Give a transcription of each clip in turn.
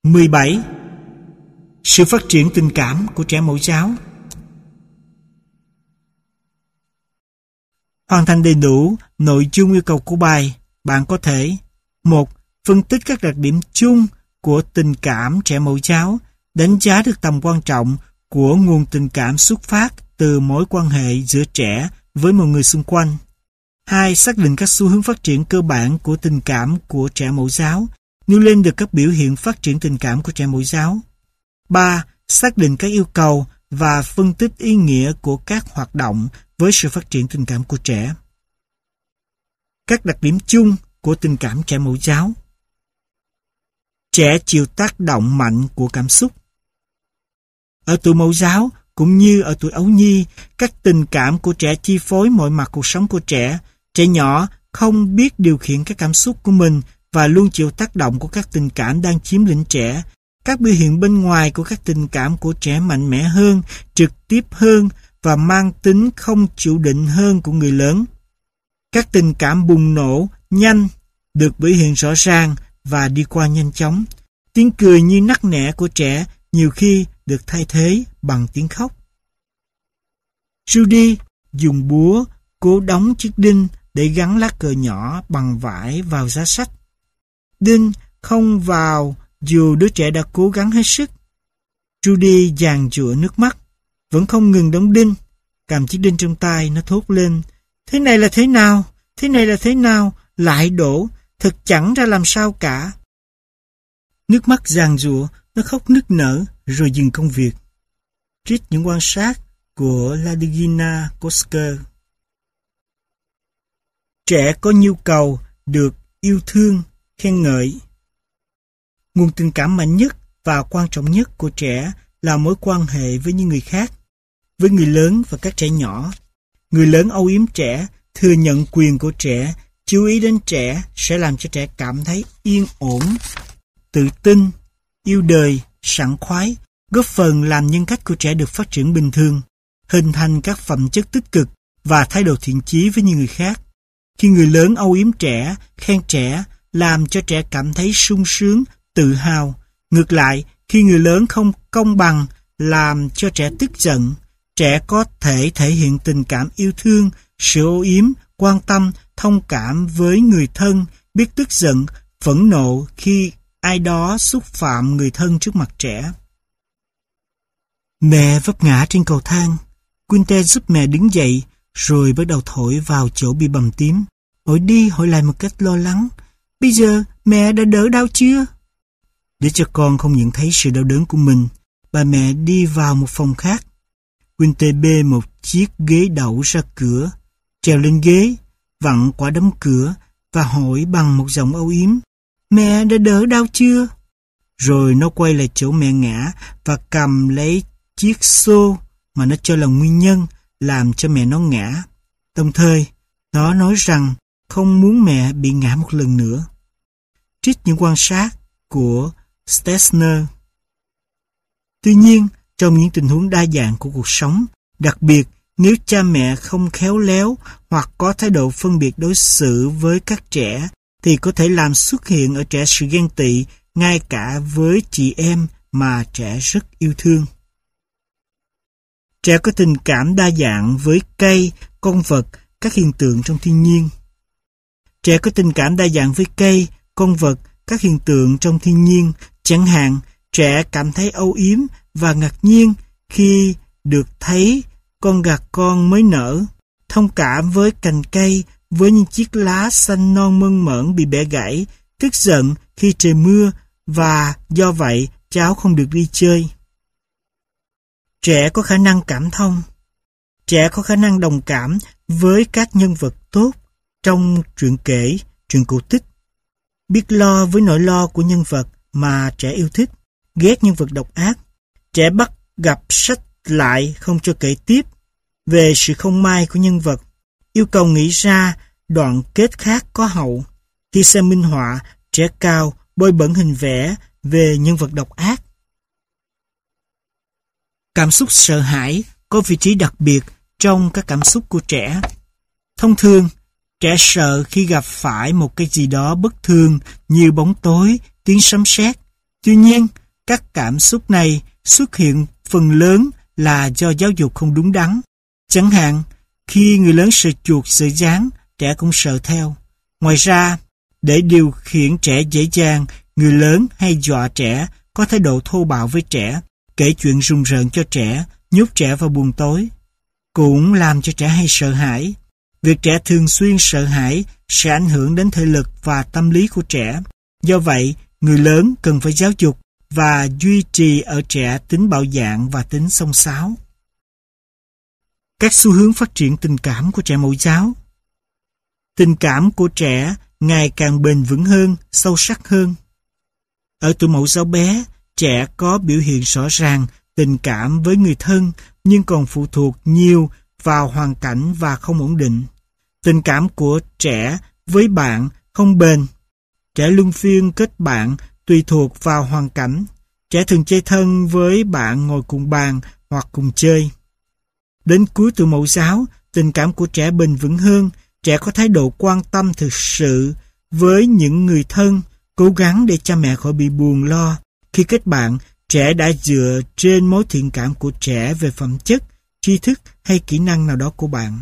17. Sự phát triển tình cảm của trẻ mẫu giáo. Hoàn thành đầy đủ nội dung yêu cầu của bài, bạn có thể: 1. Phân tích các đặc điểm chung của tình cảm trẻ mẫu giáo, đánh giá được tầm quan trọng của nguồn tình cảm xuất phát từ mối quan hệ giữa trẻ với mọi người xung quanh. 2. Xác định các xu hướng phát triển cơ bản của tình cảm của trẻ mẫu giáo, nêu lên được các biểu hiện phát triển tình cảm của trẻ mẫu giáo. 3. Xác định các yêu cầu và phân tích ý nghĩa của các hoạt động với sự phát triển tình cảm của trẻ. Các đặc điểm chung của tình cảm trẻ mẫu giáo. Trẻ chịu tác động mạnh của cảm xúc. Ở tuổi mẫu giáo cũng như ở tuổi ấu nhi, các tình cảm của trẻ chi phối mọi mặt cuộc sống của trẻ. Trẻ nhỏ không biết điều khiển các cảm xúc của mình và luôn chịu tác động của các tình cảm đang chiếm lĩnh trẻ. Các biểu hiện bên ngoài của các tình cảm của trẻ mạnh mẽ hơn, trực tiếp hơn và mang tính không chủ định hơn của người lớn. Các tình cảm bùng nổ nhanh được biểu hiện rõ ràng và đi qua nhanh chóng. Tiếng cười như nắc nẻ của trẻ nhiều khi được thay thế bằng tiếng khóc. Judy dùng búa cố đóng chiếc đinh để gắn lá cờ nhỏ bằng vải vào giá sách. Đinh không vào dù đứa trẻ đã cố gắng hết sức. Judy giàn giụa nước mắt, vẫn không ngừng đóng đinh. Cầm chiếc đinh trong tay, nó thốt lên: "Thế này là thế nào? Thế này là thế nào? Lại đổ, thật chẳng ra làm sao cả." Nước mắt giàn giụa, nó khóc nức nở rồi dừng công việc. Trích những quan sát của Ladygina Kosker. Trẻ có nhu cầu được yêu thương, khen ngợi. Nguồn tình cảm mạnh nhất và quan trọng nhất của trẻ là mối quan hệ với những người khác, với người lớn và các trẻ nhỏ. Người lớn âu yếm trẻ, thừa nhận quyền của trẻ, chú ý đến trẻ sẽ làm cho trẻ cảm thấy yên ổn, tự tin, yêu đời, sảng khoái, góp phần làm nhân cách của trẻ được phát triển bình thường, hình thành các phẩm chất tích cực và thái độ thiện chí với những người khác. Khi người lớn âu yếm trẻ, khen trẻ, làm cho trẻ cảm thấy sung sướng, tự hào. Ngược lại, khi người lớn không công bằng, làm cho trẻ tức giận, trẻ có thể thể hiện tình cảm yêu thương, sự âu yếm, quan tâm, thông cảm với người thân, biết tức giận, phẫn nộ khi ai đó xúc phạm người thân trước mặt trẻ. Mẹ vấp ngã trên cầu thang. Quinte giúp mẹ đứng dậy, rồi bắt đầu thổi vào chỗ bị bầm tím. Hỏi đi hỏi lại một cách lo lắng: "Bây giờ mẹ đã đỡ đau chưa?" Để cho con không nhận thấy sự đau đớn của mình, bà mẹ đi vào một phòng khác. Quinte bê một chiếc ghế đẩu ra cửa, trèo lên ghế, vặn quả đấm cửa và hỏi bằng một giọng âu yếm: "Mẹ đã đỡ đau chưa?" Rồi nó quay lại chỗ mẹ ngã và cầm lấy chiếc xô mà nó cho là nguyên nhân làm cho mẹ nó ngã. Đồng thời, nó nói rằng không muốn mẹ bị ngã một lần nữa. Trích những quan sát của Stetner. Tuy nhiên, trong những tình huống đa dạng của cuộc sống, đặc biệt nếu cha mẹ không khéo léo hoặc có thái độ phân biệt đối xử với các trẻ, thì có thể làm xuất hiện ở trẻ sự ghen tị ngay cả với chị em mà trẻ rất yêu thương. Trẻ có tình cảm đa dạng với cây, con vật, các hiện tượng trong thiên nhiên. Trẻ có tình cảm đa dạng với cây, con vật, các hiện tượng trong thiên nhiên. Chẳng hạn, trẻ cảm thấy âu yếm và ngạc nhiên khi được thấy con gà con mới nở, thông cảm với cành cây với những chiếc lá xanh non mơn mởn bị bẻ gãy, tức giận khi trời mưa và do vậy cháu không được đi chơi. Trẻ có khả năng cảm thông. Trẻ có khả năng đồng cảm với các nhân vật tốt trong truyện kể, truyện cổ tích. Biết lo với nỗi lo của nhân vật mà trẻ yêu thích, ghét nhân vật độc ác. Trẻ bắt gặp sách lại không cho kể tiếp về sự không may của nhân vật, yêu cầu nghĩ ra đoạn kết khác có hậu. Khi xem minh họa, trẻ cao bôi bẩn hình vẽ về nhân vật độc ác. Cảm xúc sợ hãi có vị trí đặc biệt trong các cảm xúc của trẻ. Thông thường, trẻ sợ khi gặp phải một cái gì đó bất thường như bóng tối, tiếng sấm sét. Tuy nhiên, các cảm xúc này xuất hiện phần lớn là do giáo dục không đúng đắn. Chẳng hạn, khi người lớn sợ chuột sợ gián, trẻ cũng sợ theo. Ngoài ra, để điều khiển trẻ dễ dàng, người lớn hay dọa trẻ, có thái độ thô bạo với trẻ, kể chuyện rùng rợn cho trẻ, nhốt trẻ vào buồng tối, cũng làm cho trẻ hay sợ hãi. Việc trẻ thường xuyên sợ hãi sẽ ảnh hưởng đến thể lực và tâm lý của trẻ. Do vậy, người lớn cần phải giáo dục và duy trì ở trẻ tính bạo dạn và tính xông xáo. Các xu hướng phát triển tình cảm của trẻ mẫu giáo. Tình cảm của trẻ ngày càng bền vững hơn, sâu sắc hơn. Ở tuổi mẫu giáo bé, trẻ có biểu hiện rõ ràng tình cảm với người thân nhưng còn phụ thuộc nhiều vào hoàn cảnh và không ổn định. Tình cảm của trẻ với bạn không bền. Trẻ luân phiên kết bạn tùy thuộc vào hoàn cảnh. Trẻ thường chơi thân với bạn ngồi cùng bàn hoặc cùng chơi. Đến cuối tuổi mẫu giáo, tình cảm của trẻ bền vững hơn. Trẻ có thái độ quan tâm thực sự với những người thân, cố gắng để cha mẹ khỏi bị buồn lo. Khi kết bạn, trẻ đã dựa trên mối thiện cảm của trẻ về phẩm chất, tri thức hay kỹ năng nào đó của bạn.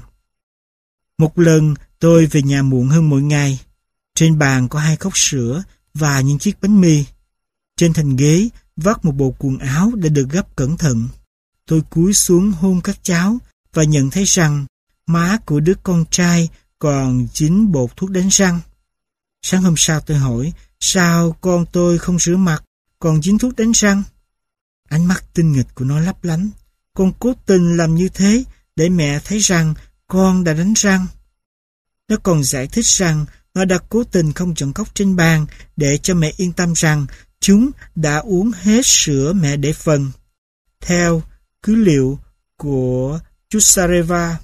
Một lần, tôi về nhà muộn hơn mỗi ngày. Trên bàn có 2 cốc sữa và những chiếc bánh mì. Trên thành ghế vắt một bộ quần áo đã được gấp cẩn thận. Tôi cúi xuống hôn các cháu và nhận thấy rằng má của đứa con trai còn dính bột thuốc đánh răng. Sáng hôm sau tôi hỏi, sao con tôi không rửa mặt, còn dính thuốc đánh răng? Ánh mắt tinh nghịch của nó lấp lánh. Con cố tình làm như thế để mẹ thấy rằng con đã đánh răng. Nó còn giải thích rằng nó đã cố tình không chọn cốc trên bàn để cho mẹ yên tâm rằng chúng đã uống hết sữa mẹ để phần. Theo cứ liệu của Chusareva,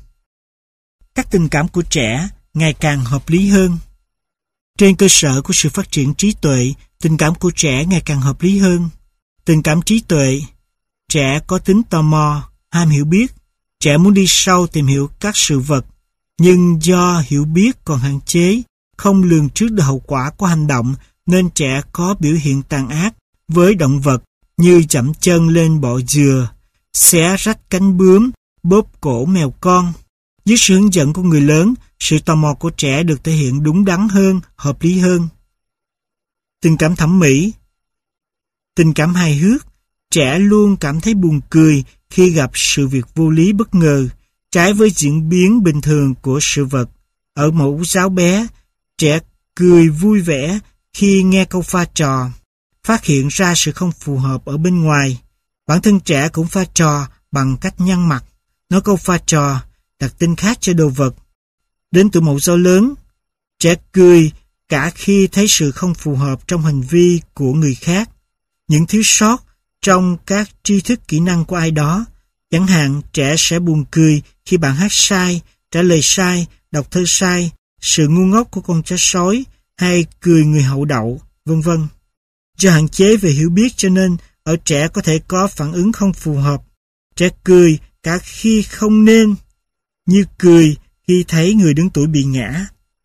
các tình cảm của trẻ ngày càng hợp lý hơn. Trên cơ sở của sự phát triển trí tuệ, tình cảm của trẻ ngày càng hợp lý hơn. Tình cảm trí tuệ, trẻ có tính tò mò, ham hiểu biết. Trẻ muốn đi sâu tìm hiểu các sự vật, nhưng do hiểu biết còn hạn chế, không lường trước được hậu quả của hành động, nên trẻ có biểu hiện tàn ác với động vật như chậm chân lên bọ dừa, xé rách cánh bướm, bóp cổ mèo con. Dưới sự hướng dẫn của người lớn, sự tò mò của trẻ được thể hiện đúng đắn hơn, hợp lý hơn. Tình cảm thẩm mỹ, tình cảm hài hước, trẻ luôn cảm thấy buồn cười khi gặp sự việc vô lý bất ngờ, trái với diễn biến bình thường của sự vật. Ở mẫu giáo bé, trẻ cười vui vẻ khi nghe câu pha trò, phát hiện ra sự không phù hợp ở bên ngoài. Bản thân trẻ cũng pha trò bằng cách nhăn mặt, nói câu pha trò, đặt tên khác cho đồ vật. Đến tuổi mẫu giáo lớn, trẻ cười cả khi thấy sự không phù hợp trong hành vi của người khác, những thiếu sót trong các tri thức kỹ năng của ai đó. Chẳng hạn, trẻ sẽ buồn cười khi bạn hát sai, trả lời sai, đọc thơ sai, sự ngu ngốc của con chó sói, hay cười người hậu đậu, vân vân. Do hạn chế về hiểu biết cho nên ở trẻ có thể có phản ứng không phù hợp. Trẻ cười cả khi không nên, như cười khi thấy người đứng tuổi bị ngã.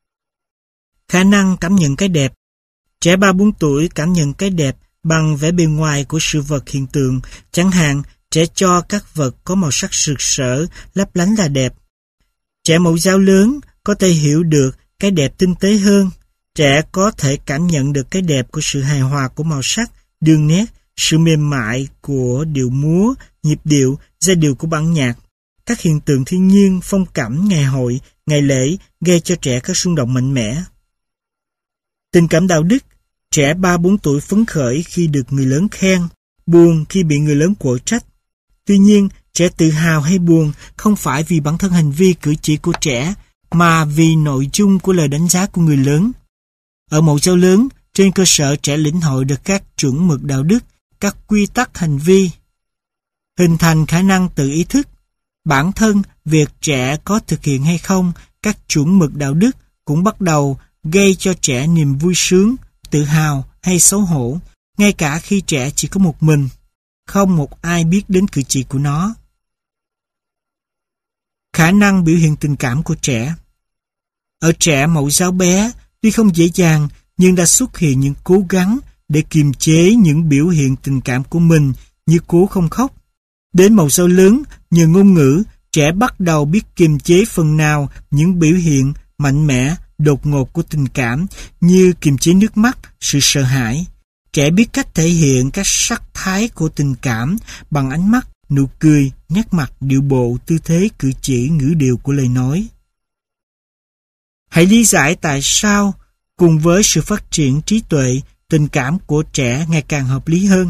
Khả năng cảm nhận cái đẹp. Trẻ 3-4 tuổi cảm nhận cái đẹp bằng vẻ bề ngoài của sự vật hiện tượng. Chẳng hạn, trẻ cho các vật có màu sắc rực rỡ, lấp lánh là đẹp. Trẻ mẫu giáo lớn có thể hiểu được cái đẹp tinh tế hơn. Trẻ có thể cảm nhận được cái đẹp của sự hài hòa của màu sắc, đường nét, sự mềm mại của điệu múa, nhịp điệu, giai điệu của bản nhạc. Các hiện tượng thiên nhiên, phong cảnh, ngày hội, ngày lễ gây cho trẻ các xung động mạnh mẽ. Tình cảm đạo đức. Trẻ 3-4 tuổi phấn khởi khi được người lớn khen, buồn khi bị người lớn quở trách. Tuy nhiên, trẻ tự hào hay buồn không phải vì bản thân hành vi cử chỉ của trẻ, mà vì nội dung của lời đánh giá của người lớn. Ở mẫu giáo lớn, trên cơ sở trẻ lĩnh hội được các chuẩn mực đạo đức, các quy tắc hành vi, hình thành khả năng tự ý thức. Bản thân việc trẻ có thực hiện hay không các chuẩn mực đạo đức cũng bắt đầu gây cho trẻ niềm vui sướng, tự hào hay xấu hổ, ngay cả khi trẻ chỉ có một mình, không một ai biết đến cử chỉ của nó. Khả năng biểu hiện tình cảm của trẻ. Ở trẻ mẫu giáo bé, tuy không dễ dàng, nhưng đã xuất hiện những cố gắng để kiềm chế những biểu hiện tình cảm của mình như cố không khóc. Đến màu sau lớn, nhờ ngôn ngữ, trẻ bắt đầu biết kiềm chế phần nào những biểu hiện mạnh mẽ, đột ngột của tình cảm như kiềm chế nước mắt, sự sợ hãi. Trẻ biết cách thể hiện các sắc thái của tình cảm bằng ánh mắt, nụ cười, nét mặt, điệu bộ, tư thế, cử chỉ, ngữ điệu của lời nói. Hãy lý giải tại sao, cùng với sự phát triển trí tuệ, tình cảm của trẻ ngày càng hợp lý hơn.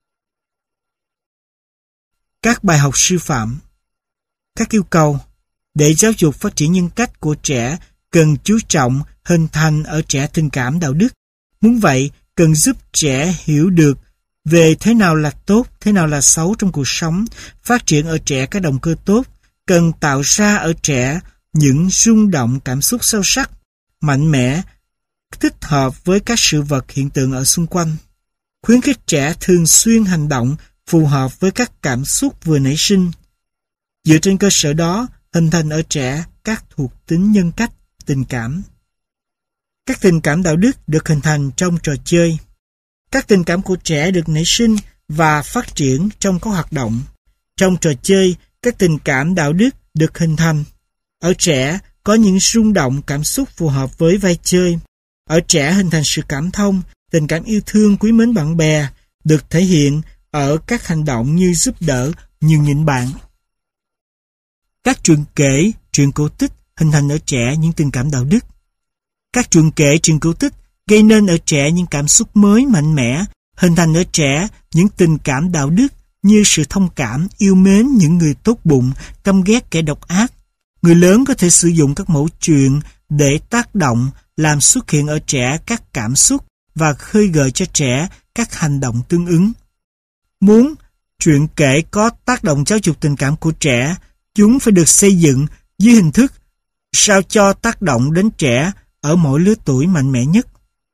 Các bài học sư phạm. Các yêu cầu để giáo dục phát triển nhân cách của trẻ cần chú trọng hình thành ở trẻ tình cảm đạo đức. Muốn vậy, cần giúp trẻ hiểu được về thế nào là tốt, thế nào là xấu trong cuộc sống, phát triển ở trẻ các động cơ tốt, cần tạo ra ở trẻ những rung động cảm xúc sâu sắc, mạnh mẽ, thích hợp với các sự vật hiện tượng ở xung quanh. Khuyến khích trẻ thường xuyên hành động phù hợp với các cảm xúc vừa nảy sinh. Dựa trên cơ sở đó, hình thành ở trẻ các thuộc tính nhân cách, tình cảm. Các tình cảm đạo đức được hình thành trong trò chơi. Các tình cảm của trẻ được nảy sinh và phát triển trong các hoạt động. Trong trò chơi, các tình cảm đạo đức được hình thành. Ở trẻ có những rung động cảm xúc phù hợp với vai chơi. Ở trẻ hình thành sự cảm thông, tình cảm yêu thương quý mến bạn bè, được thể hiện ở các hành động như giúp đỡ, nhường nhịn bạn. Các truyện kể, truyện cổ tích hình thành ở trẻ những tình cảm đạo đức. Các truyện kể, truyện cổ tích gây nên ở trẻ những cảm xúc mới mạnh mẽ, hình thành ở trẻ những tình cảm đạo đức như sự thông cảm, yêu mến những người tốt bụng, căm ghét kẻ độc ác. Người lớn có thể sử dụng các mẫu chuyện để tác động, làm xuất hiện ở trẻ các cảm xúc và khơi gợi cho trẻ các hành động tương ứng. Muốn truyện kể có tác động giáo dục tình cảm của trẻ, chúng phải được xây dựng dưới hình thức sao cho tác động đến trẻ ở mỗi lứa tuổi mạnh mẽ nhất.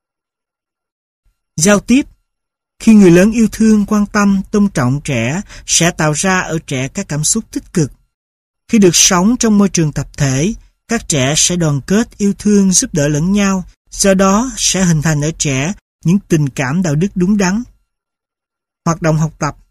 Giao tiếp. Khi người lớn yêu thương, quan tâm, tôn trọng trẻ sẽ tạo ra ở trẻ các cảm xúc tích cực. Khi được sống trong môi trường tập thể, các trẻ sẽ đoàn kết, yêu thương, giúp đỡ lẫn nhau, do đó sẽ hình thành ở trẻ những tình cảm đạo đức đúng đắn. Hoạt động học tập.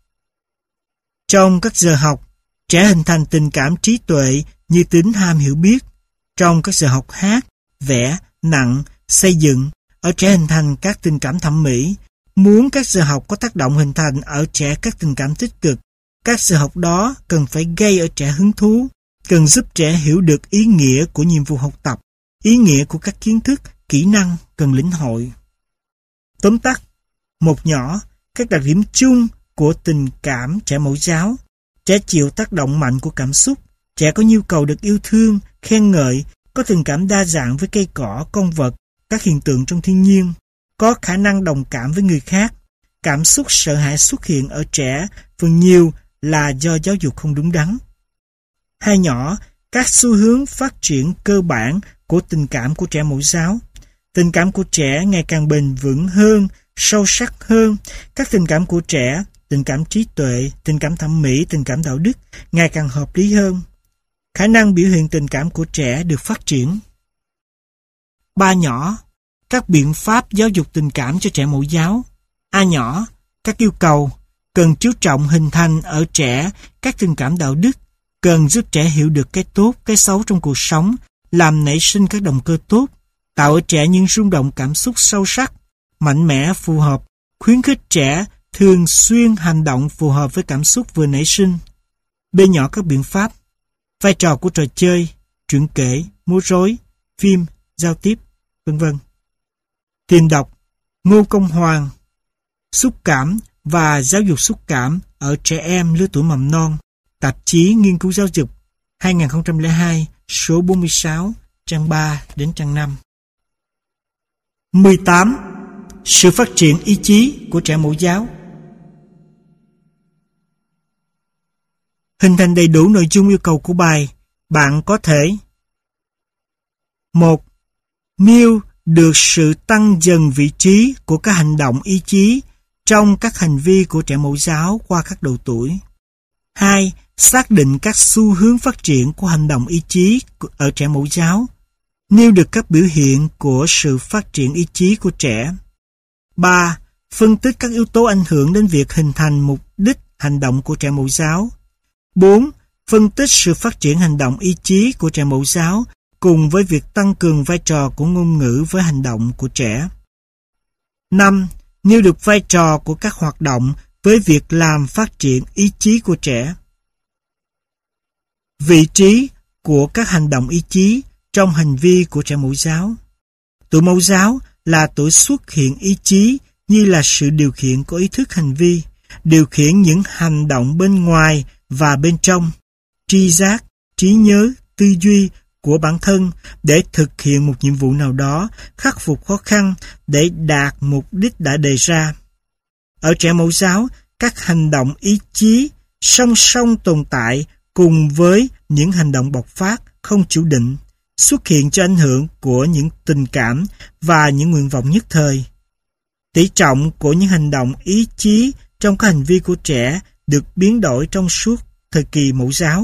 Trong các giờ học, trẻ hình thành tình cảm trí tuệ như tính ham hiểu biết. Trong các giờ học hát, vẽ, nặng, xây dựng, ở trẻ hình thành các tình cảm thẩm mỹ. Muốn các giờ học có tác động hình thành ở trẻ các tình cảm tích cực, các giờ học đó cần phải gây ở trẻ hứng thú, cần giúp trẻ hiểu được ý nghĩa của nhiệm vụ học tập, ý nghĩa của các kiến thức, kỹ năng cần lĩnh hội. Tóm tắt, một nhỏ, các đặc điểm chung của tình cảm trẻ mẫu giáo. Trẻ chịu tác động mạnh của cảm xúc, trẻ có nhu cầu được yêu thương, khen ngợi, có tình cảm đa dạng với cây cỏ, con vật, các hiện tượng trong thiên nhiên, có khả năng đồng cảm với người khác. Cảm xúc sợ hãi xuất hiện ở trẻ phần nhiều là do giáo dục không đúng đắn. Hai nhỏ, các xu hướng phát triển cơ bản của tình cảm của trẻ mẫu giáo. Tình cảm của trẻ ngày càng bền vững hơn, sâu sắc hơn. Các tình cảm của trẻ, tình cảm trí tuệ, tình cảm thẩm mỹ, tình cảm đạo đức ngày càng hợp lý hơn. Khả năng biểu hiện tình cảm của trẻ được phát triển. Ba nhỏ, các biện pháp giáo dục tình cảm cho trẻ mẫu giáo. A nhỏ, các yêu cầu cần chú trọng hình thành ở trẻ các tình cảm đạo đức, cần giúp trẻ hiểu được cái tốt, cái xấu trong cuộc sống, làm nảy sinh các động cơ tốt, tạo ở trẻ những rung động cảm xúc sâu sắc, mạnh mẽ, phù hợp, khuyến khích trẻ thường xuyên hành động phù hợp với cảm xúc vừa nảy sinh. B nhỏ, các biện pháp, vai trò của trò chơi, truyện kể, múa rối, phim, giao tiếp, v.v. Tìm đọc, Ngô Công Hoàng, Xúc cảm và giáo dục xúc cảm ở trẻ em lứa tuổi mầm non, tạp chí Nghiên cứu giáo dục, 2002, số 46, trang 3 đến trang 5. 18. Sự phát triển ý chí của trẻ mẫu giáo. Hình thành đầy đủ nội dung yêu cầu của bài, bạn có thể: 1. Nêu được sự tăng dần vị trí của các hành động ý chí trong các hành vi của trẻ mẫu giáo qua các độ tuổi. 2. Xác định các xu hướng phát triển của hành động ý chí ở trẻ mẫu giáo. Nêu được các biểu hiện của sự phát triển ý chí của trẻ. 3. Phân tích các yếu tố ảnh hưởng đến việc hình thành mục đích hành động của trẻ mẫu giáo. 4. Phân tích sự phát triển hành động ý chí của trẻ mẫu giáo cùng với việc tăng cường vai trò của ngôn ngữ với hành động của trẻ. 5. Nêu được vai trò của các hoạt động với việc làm phát triển ý chí của trẻ. Vị trí của các hành động ý chí trong hành vi của trẻ mẫu giáo. Tuổi mẫu giáo là tuổi xuất hiện ý chí như là sự điều khiển của ý thức hành vi, điều khiển những hành động bên ngoài và bên trong, tri giác, trí nhớ, tư duy của bản thân để thực hiện một nhiệm vụ nào đó, khắc phục khó khăn để đạt mục đích đã đề ra. Ở trẻ mẫu giáo, các hành động ý chí song song tồn tại cùng với những hành động bộc phát không chủ định, xuất hiện cho ảnh hưởng của những tình cảm và những nguyện vọng nhất thời. Tỷ trọng của những hành động ý chí trong các hành vi của trẻ được biến đổi trong suốt thời kỳ mẫu giáo.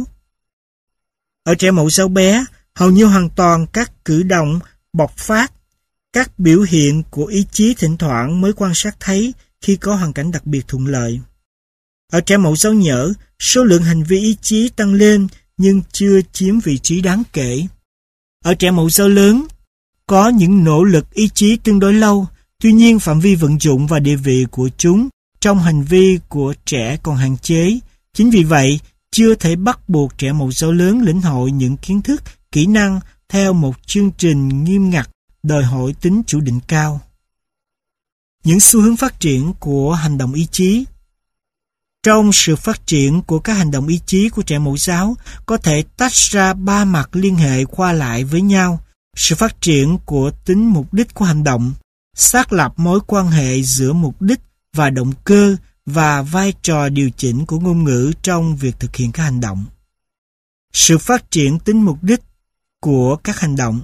Ở trẻ mẫu giáo bé, hầu như hoàn toàn các cử động bộc phát, các biểu hiện của ý chí thỉnh thoảng mới quan sát thấy khi có hoàn cảnh đặc biệt thuận lợi. Ở trẻ mẫu giáo nhỡ, số lượng hành vi ý chí tăng lên nhưng chưa chiếm vị trí đáng kể. Ở trẻ mẫu giáo lớn, có những nỗ lực ý chí tương đối lâu, tuy nhiên phạm vi vận dụng và địa vị của chúng trong hành vi của trẻ còn hạn chế. Chính vì vậy, chưa thể bắt buộc trẻ mẫu giáo lớn lĩnh hội những kiến thức, kỹ năng theo một chương trình nghiêm ngặt đòi hỏi tính chủ định cao. Những xu hướng phát triển của hành động ý chí. Trong sự phát triển của các hành động ý chí của trẻ mẫu giáo có thể tách ra ba mặt liên hệ qua lại với nhau: sự phát triển của tính mục đích của hành động, xác lập mối quan hệ giữa mục đích và động cơ và vai trò điều chỉnh của ngôn ngữ trong việc thực hiện các hành động. Sự phát triển tính mục đích của các hành động.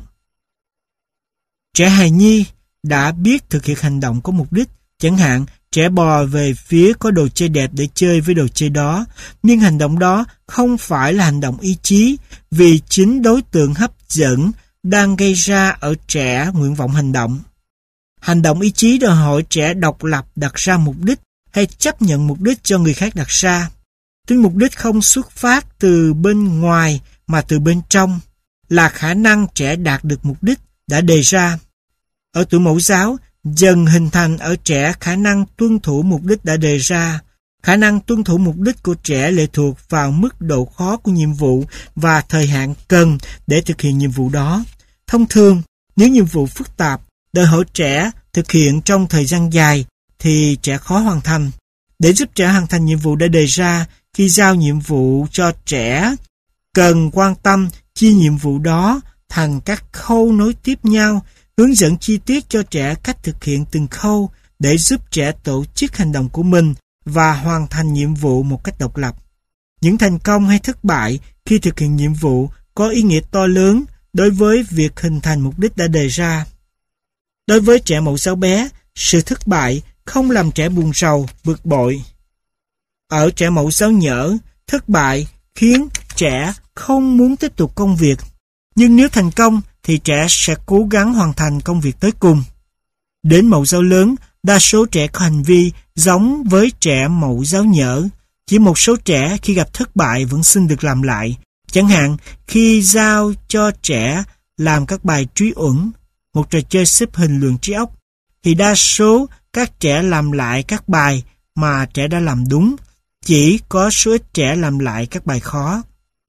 Trẻ hài nhi đã biết thực hiện hành động có mục đích, chẳng hạn trẻ bò về phía có đồ chơi đẹp để chơi với đồ chơi đó, nhưng hành động đó không phải là hành động ý chí vì chính đối tượng hấp dẫn đang gây ra ở trẻ nguyện vọng hành động. Hành động ý chí đòi hỏi trẻ độc lập đặt ra mục đích hay chấp nhận mục đích cho người khác đặt ra. Tính mục đích không xuất phát từ bên ngoài mà từ bên trong, là khả năng trẻ đạt được mục đích đã đề ra. Ở tuổi mẫu giáo, dần hình thành ở trẻ khả năng tuân thủ mục đích đã đề ra. Khả năng tuân thủ mục đích của trẻ lệ thuộc vào mức độ khó của nhiệm vụ và thời hạn cần để thực hiện nhiệm vụ đó. Thông thường, nếu nhiệm vụ phức tạp đòi hỏi trẻ thực hiện trong thời gian dài thì trẻ khó hoàn thành. Để giúp trẻ hoàn thành nhiệm vụ đã đề ra, khi giao nhiệm vụ cho trẻ, cần quan tâm chia nhiệm vụ đó thành các khâu nối tiếp nhau, hướng dẫn chi tiết cho trẻ cách thực hiện từng khâu để giúp trẻ tổ chức hành động của mình và hoàn thành nhiệm vụ một cách độc lập. Những thành công hay thất bại khi thực hiện nhiệm vụ có ý nghĩa to lớn đối với việc hình thành mục đích đã đề ra. Đối với trẻ mẫu giáo bé, sự thất bại không làm trẻ buồn rầu, bực bội. Ở trẻ mẫu giáo nhỡ, thất bại khiến trẻ không muốn tiếp tục công việc. Nhưng nếu thành công thì trẻ sẽ cố gắng hoàn thành công việc tới cùng. Đến mẫu giáo lớn, đa số trẻ có hành vi giống với trẻ mẫu giáo nhỡ. Chỉ một số trẻ khi gặp thất bại vẫn xin được làm lại. Chẳng hạn khi giao cho trẻ làm các bài truy uẩn, một trò chơi xếp hình luyện trí óc, thì đa số các trẻ làm lại các bài mà trẻ đã làm đúng. Chỉ có số ít trẻ làm lại các bài khó.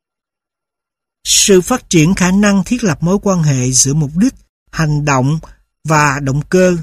Sự phát triển khả năng thiết lập mối quan hệ giữa mục đích, hành động và động cơ.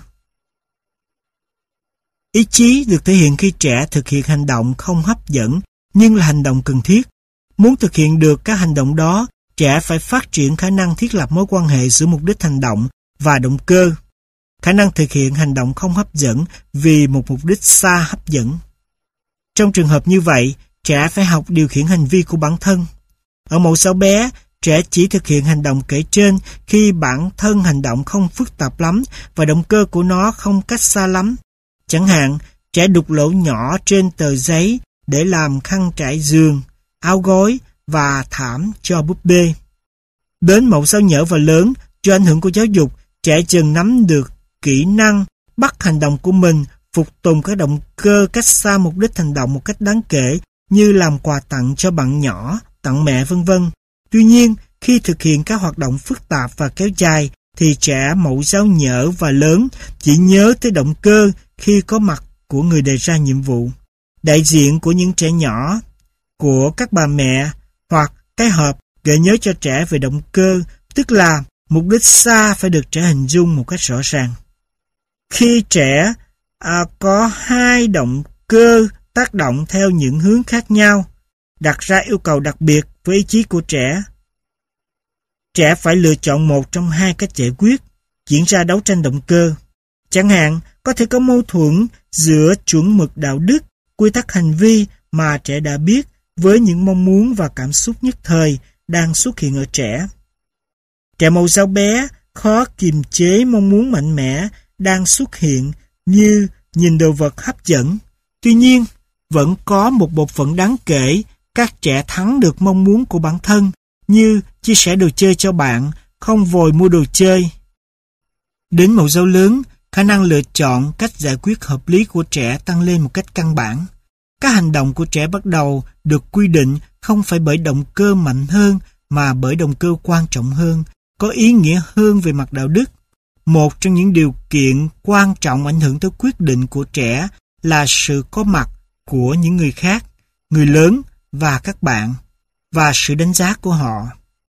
Ý chí được thể hiện khi trẻ thực hiện hành động không hấp dẫn nhưng là hành động cần thiết. Muốn thực hiện được các hành động đó, trẻ phải phát triển khả năng thiết lập mối quan hệ giữa mục đích hành động và động cơ. Khả năng thực hiện hành động không hấp dẫn vì một mục đích xa hấp dẫn. Trong trường hợp như vậy, trẻ phải học điều khiển hành vi của bản thân. Ở mẫu giáo bé, trẻ chỉ thực hiện hành động kể trên khi bản thân hành động không phức tạp lắm và động cơ của nó không cách xa lắm. Chẳng hạn, trẻ đục lỗ nhỏ trên tờ giấy để làm khăn trải giường, áo gối và thảm cho búp bê. Đến mẫu giáo nhỡ và lớn, do ảnh hưởng của giáo dục, trẻ dần nắm được kỹ năng bắt hành động của mình phục tùng các động cơ cách xa mục đích hành động một cách đáng kể, như làm quà tặng cho bạn nhỏ, tặng mẹ vân vân. Tuy nhiên, khi thực hiện các hoạt động phức tạp và kéo dài, thì trẻ mẫu giáo nhỡ và lớn chỉ nhớ tới động cơ khi có mặt của người đề ra nhiệm vụ. Đại diện của những trẻ nhỏ, của các bà mẹ hoặc cái hộp gợi nhớ cho trẻ về động cơ, tức là mục đích xa phải được trẻ hình dung một cách rõ ràng. Khi trẻ có hai động cơ tác động theo những hướng khác nhau, đặt ra yêu cầu đặc biệt với ý chí của trẻ. Trẻ phải lựa chọn một trong hai cách giải quyết, diễn ra đấu tranh động cơ. Chẳng hạn, có thể có mâu thuẫn giữa chuẩn mực đạo đức, quy tắc hành vi mà trẻ đã biết với những mong muốn và cảm xúc nhất thời đang xuất hiện ở trẻ. Trẻ mẫu giáo bé khó kiềm chế mong muốn mạnh mẽ đang xuất hiện như nhìn đồ vật hấp dẫn. Tuy nhiên, vẫn có một bộ phận đáng kể các trẻ thắng được mong muốn của bản thân, như chia sẻ đồ chơi cho bạn, không vội mua đồ chơi. Đến mẫu giáo lớn, khả năng lựa chọn cách giải quyết hợp lý của trẻ tăng lên một cách căn bản. Các hành động của trẻ bắt đầu được quy định không phải bởi động cơ mạnh hơn mà bởi động cơ quan trọng hơn, có ý nghĩa hơn về mặt đạo đức. Một trong những điều kiện quan trọng ảnh hưởng tới quyết định của trẻ là sự có mặt của những người khác, người lớn và các bạn, và sự đánh giá của họ.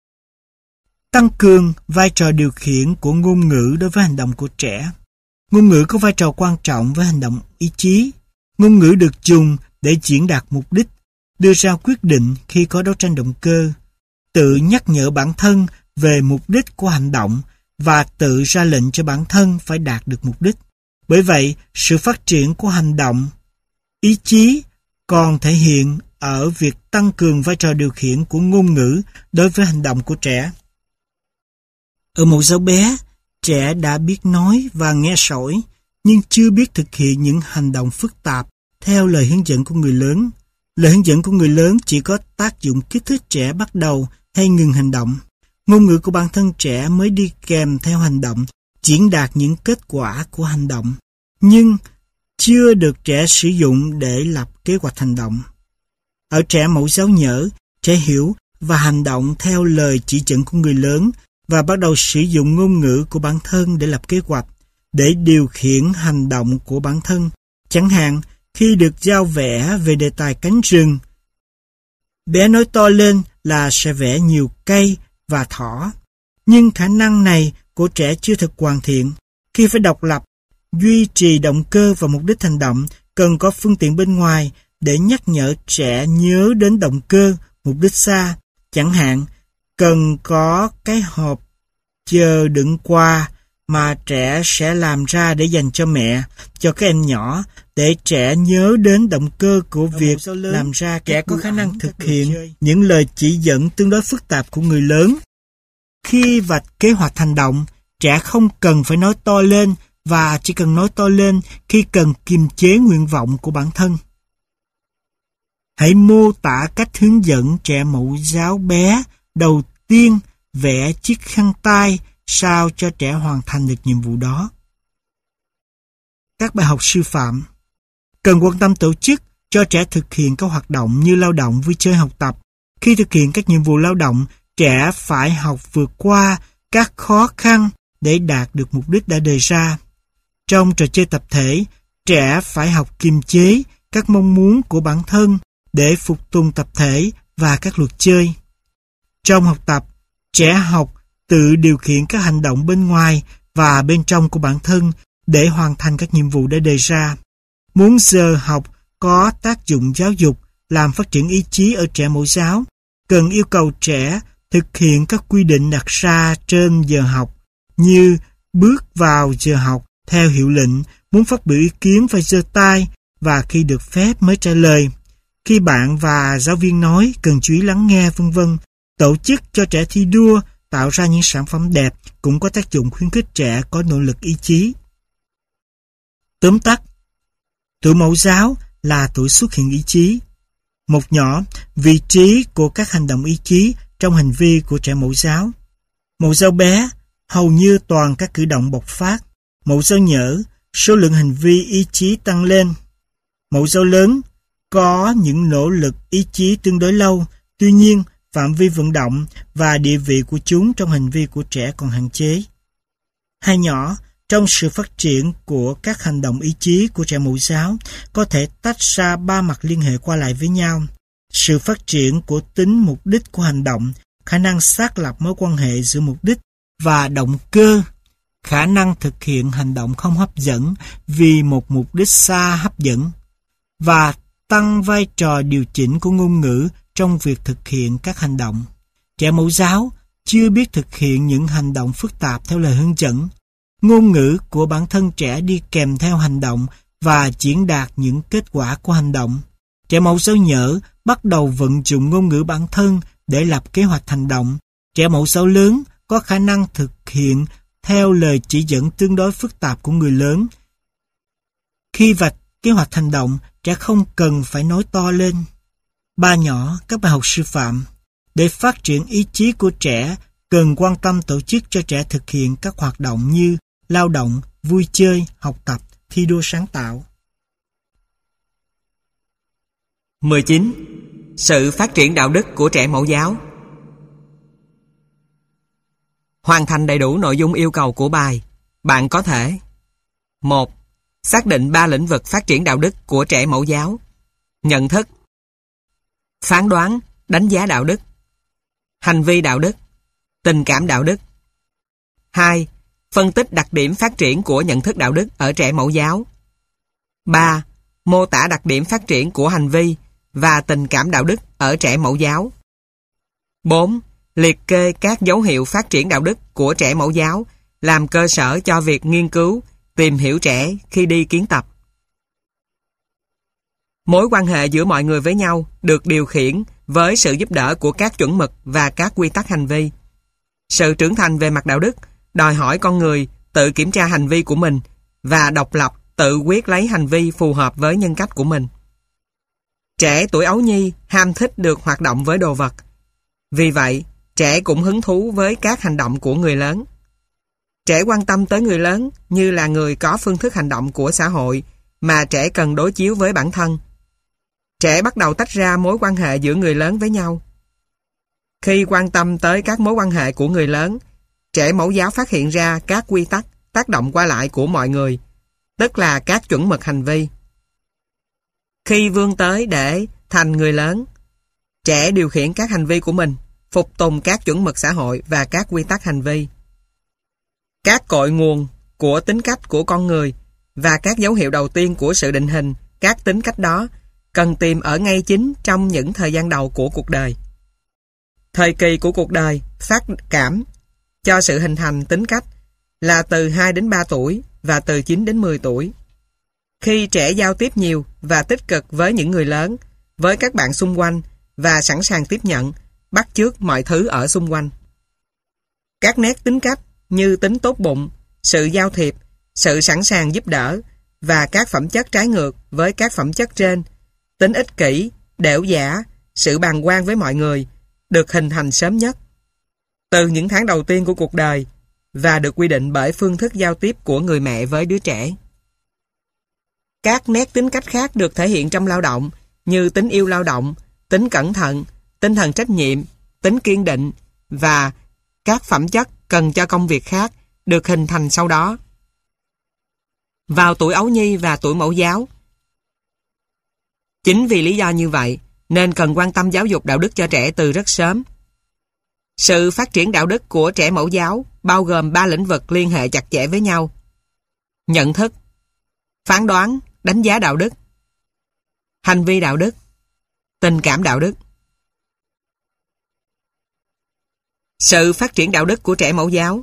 Tăng cường vai trò điều khiển của ngôn ngữ đối với hành động của trẻ. Ngôn ngữ có vai trò quan trọng với hành động ý chí. Ngôn ngữ được dùng để diễn đạt mục đích, đưa ra quyết định khi có đấu tranh động cơ, tự nhắc nhở bản thân về mục đích của hành động và tự ra lệnh cho bản thân phải đạt được mục đích. Bởi vậy, sự phát triển của hành động, ý chí còn thể hiện ở việc tăng cường vai trò điều khiển của ngôn ngữ đối với hành động của trẻ. Ở mẫu giáo bé, trẻ đã biết nói và nghe sỏi, nhưng chưa biết thực hiện những hành động phức tạp theo lời hướng dẫn của người lớn. Lời hướng dẫn của người lớn chỉ có tác dụng kích thích trẻ bắt đầu hay ngừng hành động. Ngôn ngữ của bản thân trẻ mới đi kèm theo hành động, diễn đạt những kết quả của hành động, nhưng chưa được trẻ sử dụng để lập kế hoạch hành động. Ở trẻ mẫu giáo nhỡ, trẻ hiểu và hành động theo lời chỉ dẫn của người lớn và bắt đầu sử dụng ngôn ngữ của bản thân để lập kế hoạch, để điều khiển hành động của bản thân. Chẳng hạn, khi được giao vẽ về đề tài cánh rừng, bé nói to lên là sẽ vẽ nhiều cây và thỏ. Nhưng khả năng này của trẻ chưa thật hoàn thiện. Khi phải độc lập, duy trì động cơ và mục đích hành động, cần có phương tiện bên ngoài để nhắc nhở trẻ nhớ đến động cơ, mục đích xa. Chẳng hạn, cần có cái hộp chờ đựng quà mà trẻ sẽ làm ra để dành cho mẹ, cho các em nhỏ, để trẻ nhớ đến động cơ của việc làm ra. Trẻ có khả năng thực hiện những lời chỉ dẫn tương đối phức tạp của người lớn. Khi vạch kế hoạch hành động, trẻ không cần phải nói to lên và chỉ cần nói to lên khi cần kiềm chế nguyện vọng của bản thân. Hãy mô tả cách hướng dẫn trẻ mẫu giáo bé đầu tiên vẽ chiếc khăn tay sao cho trẻ hoàn thành được nhiệm vụ đó. Các bài học sư phạm cần quan tâm tổ chức cho trẻ thực hiện các hoạt động như lao động, vui chơi, học tập. Khi thực hiện các nhiệm vụ lao động, trẻ phải học vượt qua các khó khăn để đạt được mục đích đã đề ra. Trong trò chơi tập thể, trẻ phải học kiềm chế các mong muốn của bản thân để phục tùng tập thể và các luật chơi. Trong học tập, trẻ học tự điều khiển các hành động bên ngoài và bên trong của bản thân để hoàn thành các nhiệm vụ đã đề ra. Muốn giờ học có tác dụng giáo dục, làm phát triển ý chí ở trẻ mẫu giáo, cần yêu cầu trẻ thực hiện các quy định đặt ra trên giờ học, như bước vào giờ học theo hiệu lệnh, muốn phát biểu ý kiến phải giơ tay và khi được phép mới trả lời. Khi bạn và giáo viên nói, cần chú ý lắng nghe, v.v. Tổ chức cho trẻ thi đua, tạo ra những sản phẩm đẹp cũng có tác dụng khuyến khích trẻ có nỗ lực ý chí. Tóm tắt, tuổi mẫu giáo là tuổi xuất hiện ý chí. Một nhỏ, vị trí của các hành động ý chí trong hành vi của trẻ mẫu giáo. Mẫu giáo bé, hầu như toàn các cử động bộc phát. Mẫu giáo nhỡ, số lượng hành vi ý chí tăng lên. Mẫu giáo lớn có những nỗ lực ý chí tương đối lâu, tuy nhiên phạm vi vận động và địa vị của chúng trong hành vi của trẻ còn hạn chế. Hai nhỏ, trong sự phát triển của các hành động ý chí của trẻ mẫu giáo có thể tách ra ba mặt liên hệ qua lại với nhau. Sự phát triển của tính mục đích của hành động, khả năng xác lập mối quan hệ giữa mục đích và động cơ, khả năng thực hiện hành động không hấp dẫn vì một mục đích xa hấp dẫn, và tăng vai trò điều chỉnh của ngôn ngữ trong việc thực hiện các hành động. Trẻ mẫu giáo chưa biết thực hiện những hành động phức tạp theo lời hướng dẫn. Ngôn ngữ của bản thân trẻ đi kèm theo hành động và diễn đạt những kết quả của hành động. Trẻ mẫu giáo nhỡ bắt đầu vận dụng ngôn ngữ bản thân để lập kế hoạch hành động. Trẻ mẫu giáo lớn có khả năng thực hiện theo lời chỉ dẫn tương đối phức tạp của người lớn. Khi vạch kế hoạch hành động, trẻ không cần phải nói to lên. Ba nhỏ, các bài học sư phạm. Để phát triển ý chí của trẻ, cần quan tâm tổ chức cho trẻ thực hiện các hoạt động như lao động, vui chơi, học tập, thi đua sáng tạo. 19. Sự phát triển đạo đức của trẻ mẫu giáo. Hoàn thành đầy đủ nội dung yêu cầu của bài. Bạn có thể: 1. Xác định 3 lĩnh vực phát triển đạo đức của trẻ mẫu giáo: nhận thức, phán đoán, đánh giá đạo đức, hành vi đạo đức, tình cảm đạo đức. 2. Phân tích đặc điểm phát triển của nhận thức đạo đức ở trẻ mẫu giáo. 3. Mô tả đặc điểm phát triển của hành vi và tình cảm đạo đức ở trẻ mẫu giáo. 4. Liệt kê các dấu hiệu phát triển đạo đức của trẻ mẫu giáo làm cơ sở cho việc nghiên cứu, tìm hiểu trẻ khi đi kiến tập. Mối quan hệ giữa mọi người với nhau được điều khiển với sự giúp đỡ của các chuẩn mực và các quy tắc hành vi. Sự trưởng thành về mặt đạo đức đòi hỏi con người tự kiểm tra hành vi của mình và độc lập tự quyết lấy hành vi phù hợp với nhân cách của mình. Trẻ tuổi ấu nhi ham thích được hoạt động với đồ vật. Vì vậy, trẻ cũng hứng thú với các hành động của người lớn. Trẻ quan tâm tới người lớn như là người có phương thức hành động của xã hội mà trẻ cần đối chiếu với bản thân. Trẻ bắt đầu tách ra mối quan hệ giữa người lớn với nhau. Khi quan tâm tới các mối quan hệ của người lớn, trẻ mẫu giáo phát hiện ra các quy tắc tác động qua lại của mọi người, tức là các chuẩn mực hành vi. Khi vươn tới để thành người lớn, trẻ điều khiển các hành vi của mình, phục tùng các chuẩn mực xã hội và các quy tắc hành vi. Các cội nguồn của tính cách của con người và các dấu hiệu đầu tiên của sự định hình các tính cách đó cần tìm ở ngay chính trong những thời gian đầu của cuộc đời. Thời kỳ của cuộc đời phát cảm cho sự hình thành tính cách là từ 2 đến 3 tuổi và từ 9 đến 10 tuổi. Khi trẻ giao tiếp nhiều và tích cực với những người lớn, với các bạn xung quanh và sẵn sàng tiếp nhận, bắt chước mọi thứ ở xung quanh. Các nét tính cách như tính tốt bụng, sự giao thiệp, sự sẵn sàng giúp đỡ và các phẩm chất trái ngược với các phẩm chất trên, tính ích kỷ, đểu giả, sự bàng quan với mọi người, được hình thành sớm nhất, từ những tháng đầu tiên của cuộc đời và được quy định bởi phương thức giao tiếp của người mẹ với đứa trẻ. Các nét tính cách khác được thể hiện trong lao động như tính yêu lao động, tính cẩn thận, tinh thần trách nhiệm, tính kiên định và các phẩm chất cần cho công việc khác được hình thành sau đó. Vào tuổi ấu nhi và tuổi mẫu giáo. Chính vì lý do như vậy nên cần quan tâm giáo dục đạo đức cho trẻ từ rất sớm. Sự phát triển đạo đức của trẻ mẫu giáo bao gồm 3 lĩnh vực liên hệ chặt chẽ với nhau: nhận thức, phán đoán, đánh giá đạo đức, hành vi đạo đức, tình cảm đạo đức. Sự phát triển đạo đức của trẻ mẫu giáo.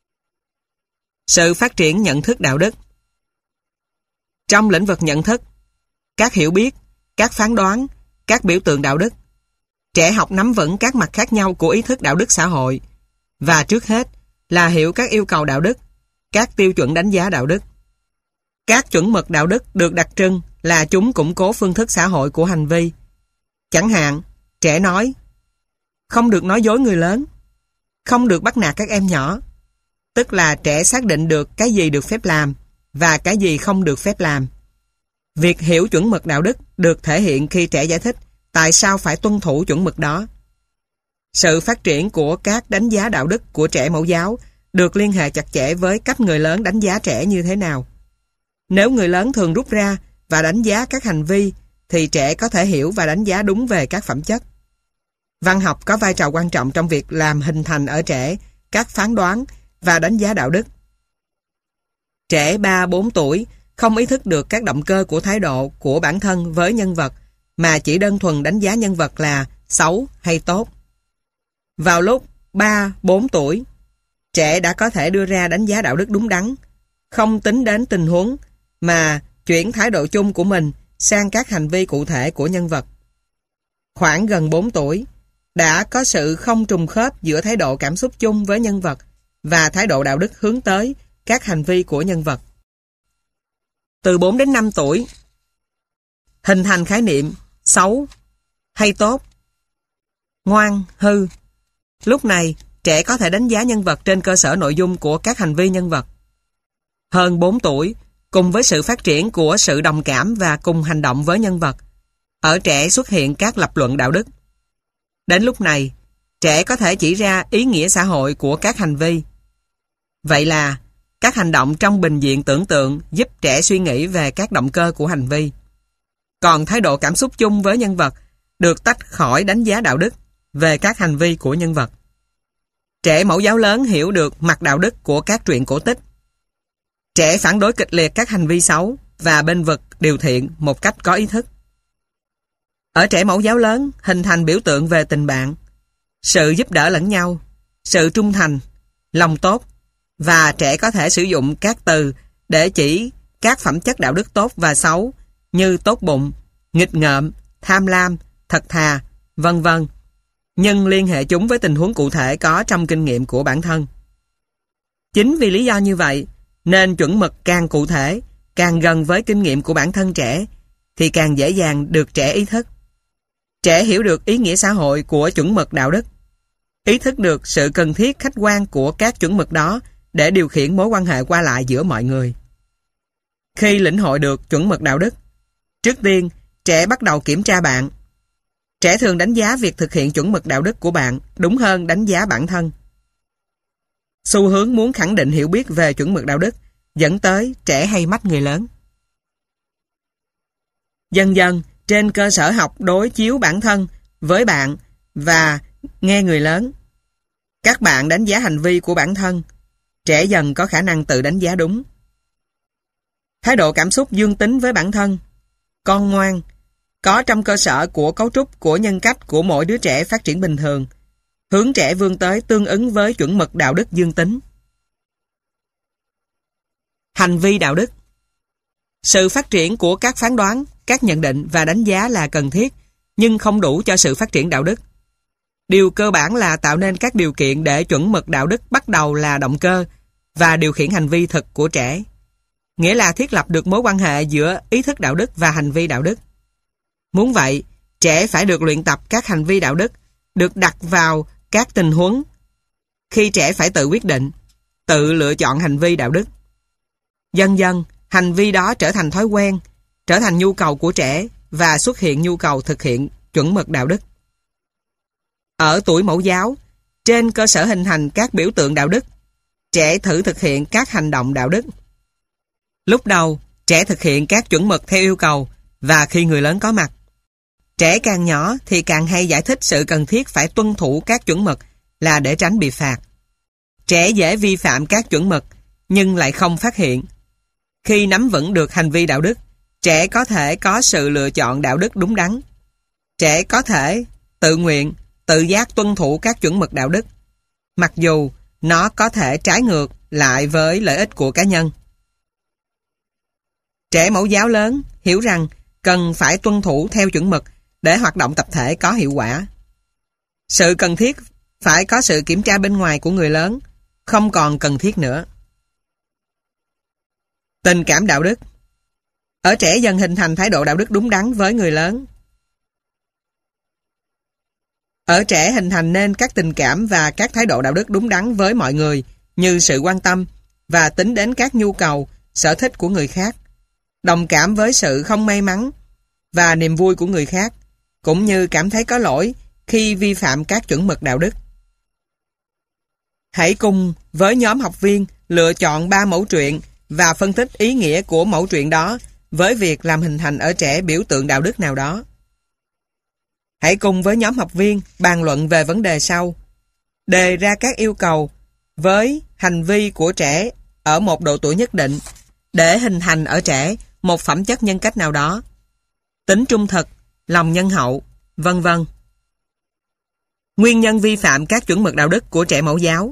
Sự phát triển nhận thức đạo đức. Trong lĩnh vực nhận thức, các hiểu biết, các phán đoán, các biểu tượng đạo đức, trẻ học nắm vững các mặt khác nhau của ý thức đạo đức xã hội và trước hết là hiểu các yêu cầu đạo đức, các tiêu chuẩn đánh giá đạo đức. Các chuẩn mực đạo đức được đặc trưng là chúng củng cố phương thức xã hội của hành vi. Chẳng hạn, trẻ nói: không được nói dối người lớn, không được bắt nạt các em nhỏ, tức là trẻ xác định được cái gì được phép làm và cái gì không được phép làm. Việc hiểu chuẩn mực đạo đức được thể hiện khi trẻ giải thích tại sao phải tuân thủ chuẩn mực đó. Sự phát triển của các đánh giá đạo đức của trẻ mẫu giáo được liên hệ chặt chẽ với cách người lớn đánh giá trẻ như thế nào. Nếu người lớn thường rút ra và đánh giá các hành vi, thì trẻ có thể hiểu và đánh giá đúng về các phẩm chất. Văn học có vai trò quan trọng trong việc làm hình thành ở trẻ các phán đoán và đánh giá đạo đức. Trẻ 3-4 tuổi không ý thức được các động cơ của thái độ của bản thân với nhân vật, mà chỉ đơn thuần đánh giá nhân vật là xấu hay tốt. Vào lúc 3-4 tuổi, trẻ đã có thể đưa ra đánh giá đạo đức đúng đắn, không tính đến tình huống, mà chuyển thái độ chung của mình sang các hành vi cụ thể của nhân vật. Khoảng gần 4 tuổi, đã có sự không trùng khớp giữa thái độ cảm xúc chung với nhân vật và thái độ đạo đức hướng tới các hành vi của nhân vật. Từ 4 đến 5 tuổi, hình thành khái niệm xấu hay tốt, ngoan, hư. Lúc này, trẻ có thể đánh giá nhân vật trên cơ sở nội dung của các hành vi nhân vật. Hơn 4 tuổi, cùng với sự phát triển của sự đồng cảm và cùng hành động với nhân vật, ở trẻ xuất hiện các lập luận đạo đức. Đến lúc này, trẻ có thể chỉ ra ý nghĩa xã hội của các hành vi. Vậy là, các hành động trong bình diện tưởng tượng giúp trẻ suy nghĩ về các động cơ của hành vi. Còn thái độ cảm xúc chung với nhân vật được tách khỏi đánh giá đạo đức về các hành vi của nhân vật. Trẻ mẫu giáo lớn hiểu được mặt đạo đức của các truyện cổ tích. Trẻ phản đối kịch liệt các hành vi xấu và bênh vực điều thiện một cách có ý thức. Ở trẻ mẫu giáo lớn hình thành biểu tượng về tình bạn, sự giúp đỡ lẫn nhau, sự trung thành, lòng tốt, và trẻ có thể sử dụng các từ để chỉ các phẩm chất đạo đức tốt và xấu như tốt bụng, nghịch ngợm, tham lam, thật thà, vân vân, nhưng liên hệ chúng với tình huống cụ thể có trong kinh nghiệm của bản thân. Chính vì lý do như vậy, nên chuẩn mực càng cụ thể, càng gần với kinh nghiệm của bản thân trẻ, thì càng dễ dàng được trẻ ý thức. Trẻ hiểu được ý nghĩa xã hội của chuẩn mực đạo đức, ý thức được sự cần thiết khách quan của các chuẩn mực đó để điều khiển mối quan hệ qua lại giữa mọi người. Khi lĩnh hội được chuẩn mực đạo đức, trước tiên, trẻ bắt đầu kiểm tra bạn. Trẻ thường đánh giá việc thực hiện chuẩn mực đạo đức của bạn đúng hơn đánh giá bản thân. Xu hướng muốn khẳng định hiểu biết về chuẩn mực đạo đức dẫn tới trẻ hay mách người lớn. Dần dần, trên cơ sở học đối chiếu bản thân với bạn và nghe người lớn, các bạn đánh giá hành vi của bản thân, trẻ dần có khả năng tự đánh giá đúng. Thái độ cảm xúc dương tính với bản thân, con ngoan, có trong cơ sở của cấu trúc của nhân cách của mỗi đứa trẻ phát triển bình thường, hướng trẻ vươn tới tương ứng với chuẩn mực đạo đức dương tính. Hành vi đạo đức. Sự phát triển của các phán đoán, các nhận định và đánh giá là cần thiết, nhưng không đủ cho sự phát triển đạo đức. Điều cơ bản là tạo nên các điều kiện để chuẩn mực đạo đức bắt đầu là động cơ và điều khiển hành vi thực của trẻ. Nghĩa là thiết lập được mối quan hệ giữa ý thức đạo đức và hành vi đạo đức. Muốn vậy, trẻ phải được luyện tập các hành vi đạo đức, được đặt vào các tình huống khi trẻ phải tự quyết định, tự lựa chọn hành vi đạo đức. Dần dần, hành vi đó trở thành thói quen, trở thành nhu cầu của trẻ và xuất hiện nhu cầu thực hiện chuẩn mực đạo đức. Ở tuổi mẫu giáo, trên cơ sở hình thành các biểu tượng đạo đức, trẻ thử thực hiện các hành động đạo đức. Lúc đầu, trẻ thực hiện các chuẩn mực theo yêu cầu và khi người lớn có mặt. Trẻ càng nhỏ thì càng hay giải thích sự cần thiết phải tuân thủ các chuẩn mực là để tránh bị phạt. Trẻ dễ vi phạm các chuẩn mực nhưng lại không phát hiện. Khi nắm vững được hành vi đạo đức, trẻ có thể có sự lựa chọn đạo đức đúng đắn. Trẻ có thể tự nguyện, tự giác tuân thủ các chuẩn mực đạo đức, mặc dù nó có thể trái ngược lại với lợi ích của cá nhân. Trẻ mẫu giáo lớn hiểu rằng cần phải tuân thủ theo chuẩn mực để hoạt động tập thể có hiệu quả. Sự cần thiết phải có sự kiểm tra bên ngoài của người lớn không còn cần thiết nữa. Tình cảm đạo đức. Ở trẻ dần hình thành thái độ đạo đức đúng đắn với người lớn. Ở trẻ hình thành nên các tình cảm và các thái độ đạo đức đúng đắn với mọi người như sự quan tâm và tính đến các nhu cầu, sở thích của người khác, đồng cảm với sự không may mắn và niềm vui của người khác, cũng như cảm thấy có lỗi khi vi phạm các chuẩn mực đạo đức. Hãy cùng với nhóm học viên lựa chọn 3 mẫu truyện và phân tích ý nghĩa của mẫu truyện đó với việc làm hình thành ở trẻ biểu tượng đạo đức nào đó. Hãy cùng với nhóm học viên bàn luận về vấn đề sau. Đề ra các yêu cầu với hành vi của trẻ ở một độ tuổi nhất định để hình thành ở trẻ một phẩm chất nhân cách nào đó. Tính trung thực, lòng nhân hậu, vân vân. Nguyên nhân vi phạm các chuẩn mực đạo đức của trẻ mẫu giáo.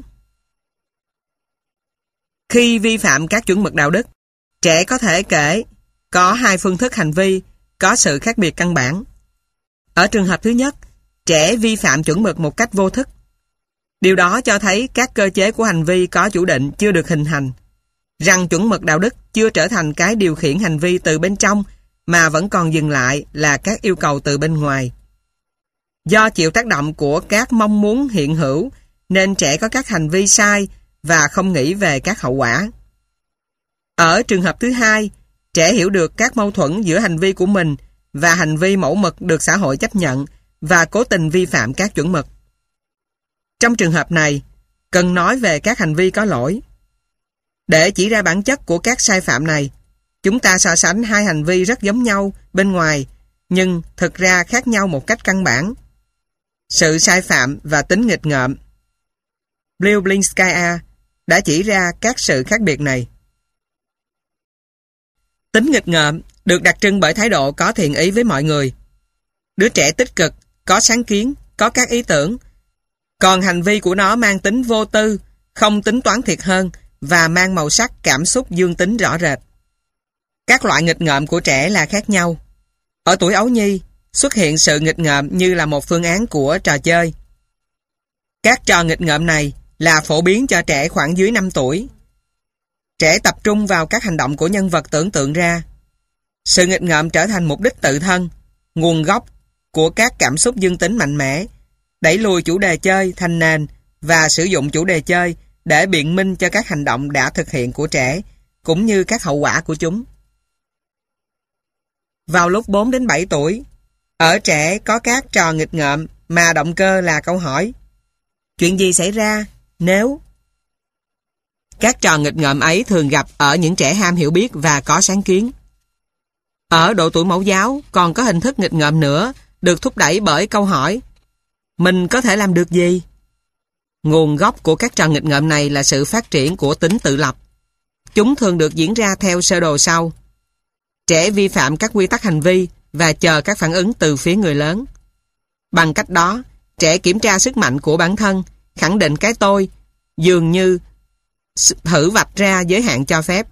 Khi vi phạm các chuẩn mực đạo đức, trẻ có thể kể có 2 phương thức hành vi có sự khác biệt căn bản. Ở trường hợp thứ nhất, trẻ vi phạm chuẩn mực một cách vô thức. Điều đó cho thấy các cơ chế của hành vi có chủ định chưa được hình thành, rằng chuẩn mực đạo đức chưa trở thành cái điều khiển hành vi từ bên trong mà vẫn còn dừng lại là các yêu cầu từ bên ngoài. Do chịu tác động của các mong muốn hiện hữu nên trẻ có các hành vi sai và không nghĩ về các hậu quả. Ở trường hợp thứ hai, trẻ hiểu được các mâu thuẫn giữa hành vi của mình và hành vi mẫu mực được xã hội chấp nhận và cố tình vi phạm các chuẩn mực. Trong trường hợp này, cần nói về các hành vi có lỗi. Để chỉ ra bản chất của các sai phạm này, chúng ta so sánh 2 hành vi rất giống nhau bên ngoài, nhưng thực ra khác nhau một cách căn bản. Sự sai phạm và tính nghịch ngợm. Bliublingskaya đã chỉ ra các sự khác biệt này. Tính nghịch ngợm được đặc trưng bởi thái độ có thiện ý với mọi người. Đứa trẻ tích cực, có sáng kiến, có các ý tưởng, còn hành vi của nó mang tính vô tư, không tính toán thiệt hơn và mang màu sắc cảm xúc dương tính rõ rệt. Các loại nghịch ngợm của trẻ là khác nhau. Ở tuổi ấu nhi, xuất hiện sự nghịch ngợm như là một phương án của trò chơi. Các trò nghịch ngợm này là phổ biến cho trẻ khoảng dưới 5 tuổi. Trẻ tập trung vào các hành động của nhân vật tưởng tượng ra. Sự nghịch ngợm trở thành mục đích tự thân, nguồn gốc của các cảm xúc dương tính mạnh mẽ, đẩy lùi chủ đề chơi thành nền và sử dụng chủ đề chơi để biện minh cho các hành động đã thực hiện của trẻ, cũng như các hậu quả của chúng. Vào lúc 4 đến 7 tuổi, ở trẻ có các trò nghịch ngợm mà động cơ là câu hỏi: chuyện gì xảy ra nếu? Các trò nghịch ngợm ấy thường gặp ở những trẻ ham hiểu biết và có sáng kiến. Ở độ tuổi mẫu giáo còn có hình thức nghịch ngợm nữa được thúc đẩy bởi câu hỏi: mình có thể làm được gì? Nguồn gốc của các trò nghịch ngợm này là sự phát triển của tính tự lập. Chúng thường được diễn ra theo sơ đồ sau. Trẻ vi phạm các quy tắc hành vi và chờ các phản ứng từ phía người lớn. Bằng cách đó, trẻ kiểm tra sức mạnh của bản thân, khẳng định cái tôi, dường như thử vạch ra giới hạn cho phép.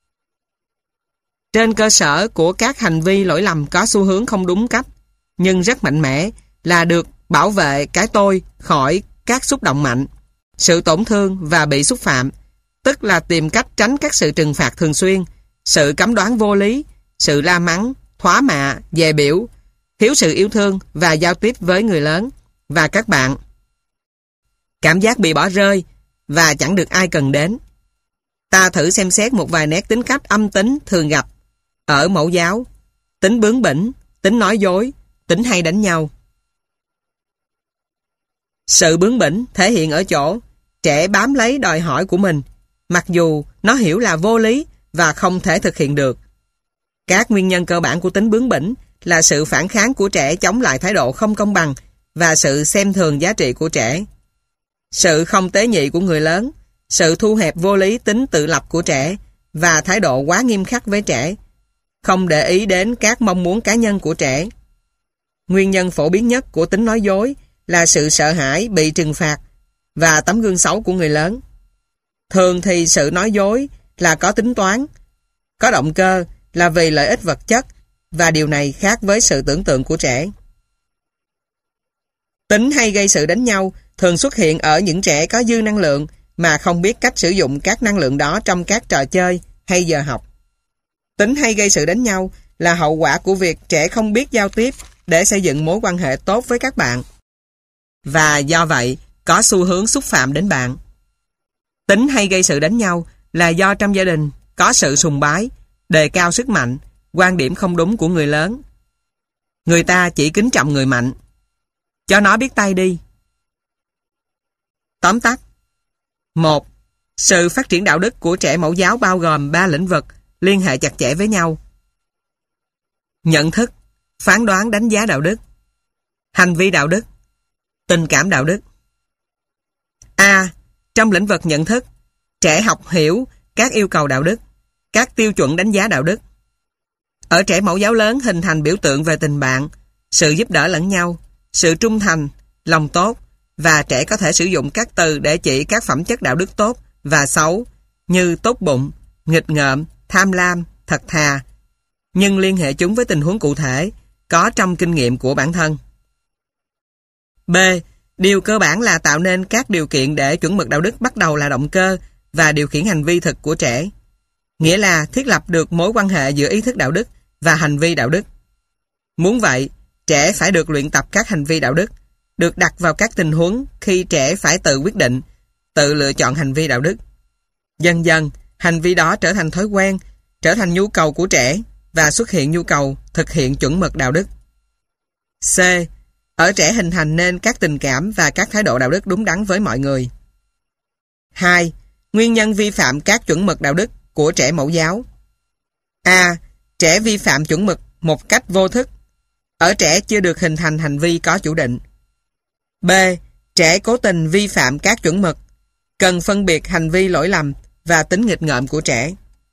Trên cơ sở của các hành vi lỗi lầm có xu hướng không đúng cách, nhưng rất mạnh mẽ, là được bảo vệ cái tôi khỏi các xúc động mạnh, sự tổn thương và bị xúc phạm, tức là tìm cách tránh các sự trừng phạt thường xuyên, sự cấm đoán vô lý, sự la mắng, thóa mạ, dè biểu, thiếu sự yêu thương và giao tiếp với người lớn và các bạn. Cảm giác bị bỏ rơi và chẳng được ai cần đến. Ta thử xem xét một vài nét tính cách âm tính thường gặp ở mẫu giáo: tính bướng bỉnh, tính nói dối, tính hay đánh nhau. Sự bướng bỉnh thể hiện ở chỗ trẻ bám lấy đòi hỏi của mình, mặc dù nó hiểu là vô lý và không thể thực hiện được. Các nguyên nhân cơ bản của tính bướng bỉnh là sự phản kháng của trẻ chống lại thái độ không công bằng và sự xem thường giá trị của trẻ. Sự không tế nhị của người lớn, sự thu hẹp vô lý tính tự lập của trẻ và thái độ quá nghiêm khắc với trẻ, không để ý đến các mong muốn cá nhân của trẻ. Nguyên nhân phổ biến nhất của tính nói dối là sự sợ hãi bị trừng phạt và tấm gương xấu của người lớn. Thường thì sự nói dối là có tính toán, có động cơ là vì lợi ích vật chất, và điều này khác với sự tưởng tượng của trẻ. Tính hay gây sự đánh nhau thường xuất hiện ở những trẻ có dư năng lượng mà không biết cách sử dụng các năng lượng đó trong các trò chơi hay giờ học. Tính hay gây sự đánh nhau là hậu quả của việc trẻ không biết giao tiếp để xây dựng mối quan hệ tốt với các bạn, và do vậy có xu hướng xúc phạm đến bạn. Tính hay gây sự đánh nhau là do trong gia đình có sự sùng bái, đề cao sức mạnh, quan điểm không đúng của người lớn. Người ta chỉ kính trọng người mạnh. Cho nó biết tay đi. Tóm tắt. 1. Sự phát triển đạo đức của trẻ mẫu giáo bao gồm 3 lĩnh vực liên hệ chặt chẽ với nhau. Nhận thức, phán đoán đánh giá đạo đức, hành vi đạo đức, tình cảm đạo đức. A. Trong lĩnh vực nhận thức, trẻ học hiểu các yêu cầu đạo đức, các tiêu chuẩn đánh giá đạo đức. Ở trẻ mẫu giáo lớn hình thành biểu tượng về tình bạn, sự giúp đỡ lẫn nhau, sự trung thành, lòng tốt, và trẻ có thể sử dụng các từ để chỉ các phẩm chất đạo đức tốt và xấu như tốt bụng, nghịch ngợm, tham lam, thật thà, nhưng liên hệ chúng với tình huống cụ thể có trong kinh nghiệm của bản thân. B. Điều cơ bản là tạo nên các điều kiện để chuẩn mực đạo đức bắt đầu là động cơ và điều khiển hành vi thực của trẻ. Nghĩa là thiết lập được mối quan hệ giữa ý thức đạo đức và hành vi đạo đức. Muốn vậy, trẻ phải được luyện tập các hành vi đạo đức, được đặt vào các tình huống khi trẻ phải tự quyết định, tự lựa chọn hành vi đạo đức. Dần dần, hành vi đó trở thành thói quen, trở thành nhu cầu của trẻ và xuất hiện nhu cầu thực hiện chuẩn mực đạo đức. C. Ở trẻ hình thành nên các tình cảm và các thái độ đạo đức đúng đắn với mọi người. 2. Nguyên nhân vi phạm các chuẩn mực đạo đức của trẻ mẫu giáo. A. Trẻ vi phạm chuẩn mực một cách vô thức. Ở trẻ chưa được hình thành hành vi có chủ định. B. Trẻ cố tình vi phạm các chuẩn mực. Cần phân biệt hành vi lỗi lầm và tính nghịch ngợm của trẻ.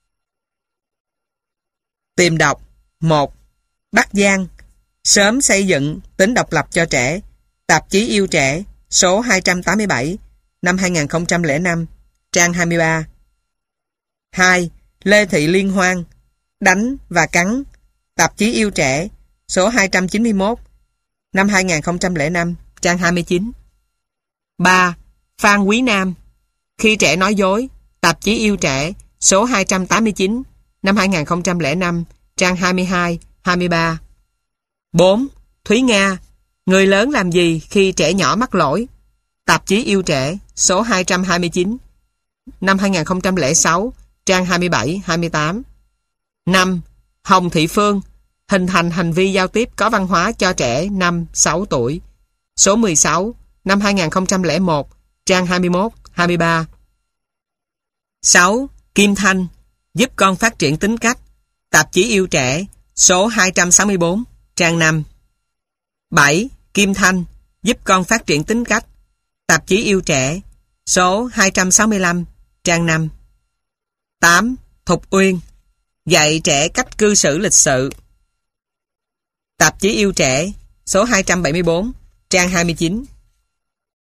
Tìm đọc. 1. Bắc Giang. Sớm xây dựng tính độc lập cho trẻ. Tạp chí Yêu Trẻ, số 287, năm 2005, trang 23. 2. Lê Thị Liên Hoan. Đánh và cắn. Tạp chí Yêu Trẻ, số 291, năm 2005, trang 29. 3. Phan Quý Nam. Khi trẻ nói dối. Tạp chí Yêu Trẻ, số 289, năm 2005, trang 22, 23. 4. Thúy Nga. Người lớn làm gì khi trẻ nhỏ mắc lỗi. Tạp chí Yêu Trẻ, số 229, năm 2006, trang 27, 28. 5. Hồng Thị Phương. Hình thành hành vi giao tiếp có văn hóa cho trẻ 5-6 tuổi. Số 16, năm 2001, trang 21, 23. 6. Kim Thanh. Giúp con phát triển tính cách. Tạp chí Yêu Trẻ, số 264, trang 5. 7. Kim Thanh. Giúp con phát triển tính cách. Tạp chí Yêu Trẻ, số 265, trang 5. 8. Thục Uyên. Dạy trẻ cách cư xử lịch sự. Tạp chí Yêu Trẻ, số 274, trang 29.